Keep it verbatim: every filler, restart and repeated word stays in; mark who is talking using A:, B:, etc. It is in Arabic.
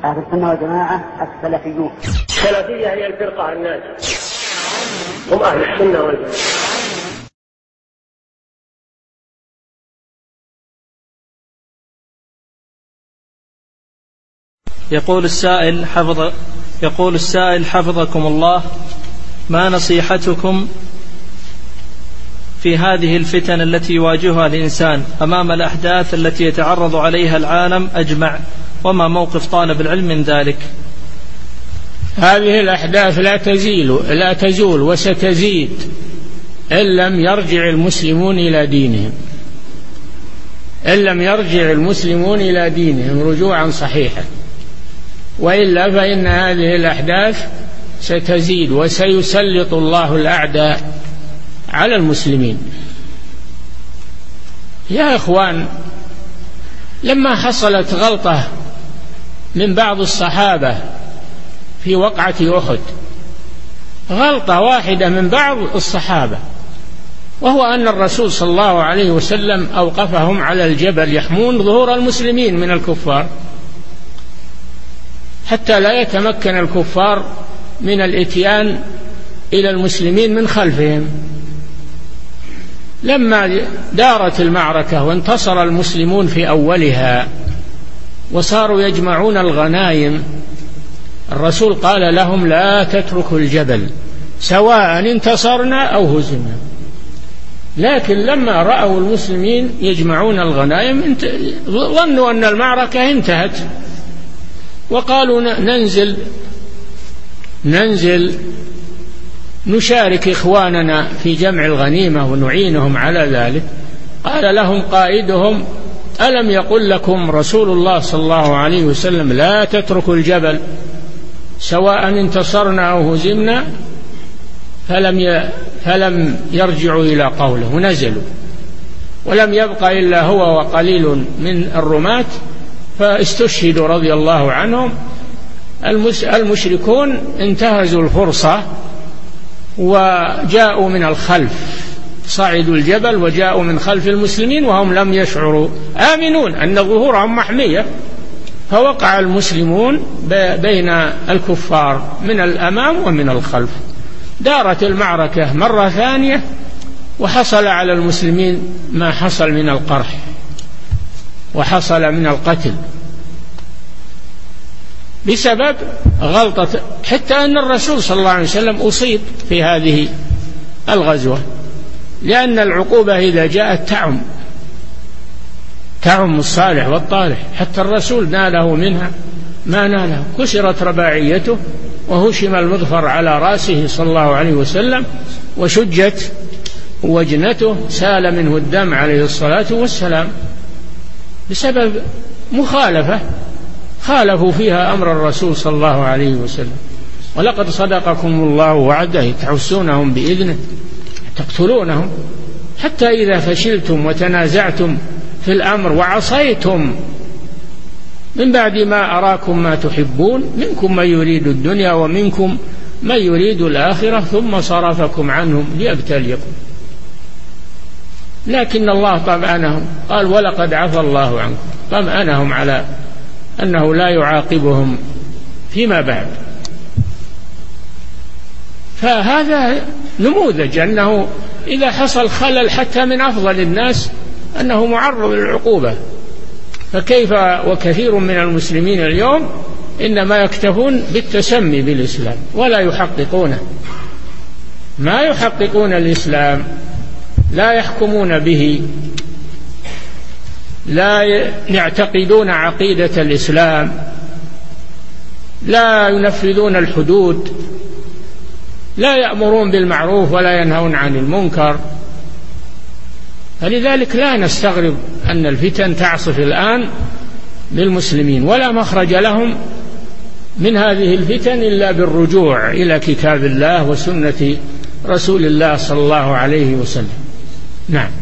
A: أهل السنة والجماعة السلفيون.
B: السلفية هي الفرقة الناجية، هم أهل السنة والجماعة.
C: يقول السائل حفظ يقول السائل حفظكم الله: ما نصيحتكم في هذه الفتن التي يواجهها الإنسان أمام الأحداث التي يتعرض عليها العالم أجمع، وما موقف طالب العلم من ذلك؟
D: هذه الأحداث لا تزيل لا تزول وستزيد إن لم يرجع المسلمون إلى دينهم، إن لم يرجع المسلمون إلى دينهم رجوعا صحيحا، وإلا فإن هذه الأحداث ستزيد وسيسلط الله الأعداء على المسلمين. يا إخوان، لما حصلت غلطة من بعض الصحابة في وقعة أحد، غلطة واحدة من بعض الصحابة، وهو أن الرسول صلى الله عليه وسلم أوقفهم على الجبل يحمون ظهور المسلمين من الكفار حتى لا يتمكن الكفار من الإتيان إلى المسلمين من خلفهم. لما دارت المعركة وانتصر المسلمون في أولها وصاروا يجمعون الغنائم، الرسول قال لهم: لا تتركوا الجبل سواء انتصرنا أو هزمنا. لكن لما رأوا المسلمين يجمعون الغنائم ظنوا أن المعركة انتهت، وقالوا: ننزل ننزل نشارك إخواننا في جمع الغنيمة ونعينهم على ذلك. قال لهم قائدهم: ألم يقل لكم رسول الله صلى الله عليه وسلم لا تتركوا الجبل سواء انتصرنا أو هزمنا؟ فلم فلم يرجعوا إلى قوله ونزلوا، ولم يبق إلا هو وقليل من الرماة فاستشهدوا رضي الله عنهم. المشركون انتهزوا الفرصة وجاءوا من الخلف، صعدوا الجبل وجاءوا من خلف المسلمين وهم لم يشعروا، آمنون أن ظهورهم محمية، فوقع المسلمون بين الكفار من الأمام ومن الخلف. دارت المعركة مرة ثانية وحصل على المسلمين ما حصل من القرح وحصل من القتل بسبب غلطة، حتى أن الرسول صلى الله عليه وسلم أصيب في هذه الغزوة، لأن العقوبة إذا جاءت تعم تعم الصالح والطالح، حتى الرسول ناله منها ما ناله، كسرت رباعيته وهشم المظفر على رأسه صلى الله عليه وسلم وشجت وجنته، سال منه الدم عليه الصلاة والسلام بسبب مخالفة خالفوا فيها أمر الرسول صلى الله عليه وسلم. ولقد صدقكم الله وعده تحسونهم بإذنه تقتلونهم حتى إذا فشلتم وتنازعتم في الأمر وعصيتم من بعد ما أراكم ما تحبون منكم من يريد الدنيا ومنكم من يريد الآخرة ثم صرفكم عنهم ليبتليكم. لكن الله طمأنهم، قال: ولقد عفى الله عنكم، طمأنهم على أنه لا يعاقبهم فيما بعد. فهذا نموذج أنه إذا حصل خلل حتى من أفضل الناس أنه معرض للعقوبة. فكيف وكثير من المسلمين اليوم إنما يكتفون بالتسمي بالإسلام ولا يحققونه، ما يحققون الإسلام، لا يحكمون به، لا يعتقدون عقيدة الإسلام، لا ينفذون الحدود، لا يأمرون بالمعروف ولا ينهون عن المنكر. فلذلك لا نستغرب أن الفتن تعصف الآن بالمسلمين، ولا مخرج لهم من هذه الفتن إلا بالرجوع إلى كتاب الله وسنة رسول الله صلى الله عليه وسلم. نعم.